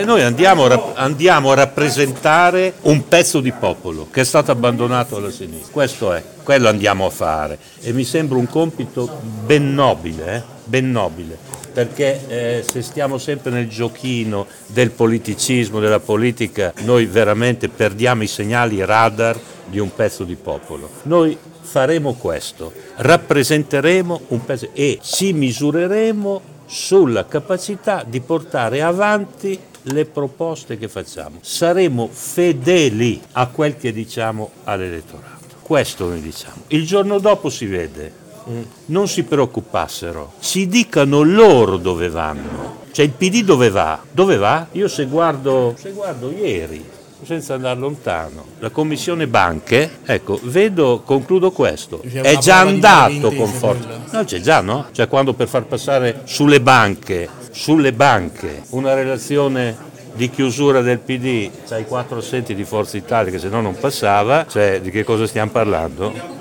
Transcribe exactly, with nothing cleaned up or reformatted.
E noi andiamo, andiamo a rappresentare un pezzo di popolo che è stato abbandonato alla sinistra. Questo è, quello andiamo a fare e mi sembra un compito ben nobile, eh? ben nobile, perché eh, se stiamo sempre nel giochino del politicismo, della politica, noi veramente perdiamo i segnali radar di un pezzo di popolo. Noi faremo questo, rappresenteremo un pezzo e ci misureremo sulla capacità di portare avanti le proposte che facciamo. Saremo fedeli a quel che diciamo all'elettorato. Questo noi diciamo. Il giorno dopo si vede. Non si preoccupassero, ci dicano loro dove vanno. Cioè il P D dove va? Dove va? Io se guardo, se guardo ieri, senza andare lontano, la commissione banche, ecco, vedo, concludo questo, è già andato con forza. No, c'è già, no? Cioè quando per far passare sulle banche, sulle banche, una relazione di chiusura del P D, c'hai quattro assenti di Forza Italia che se no non passava, cioè di che cosa stiamo parlando?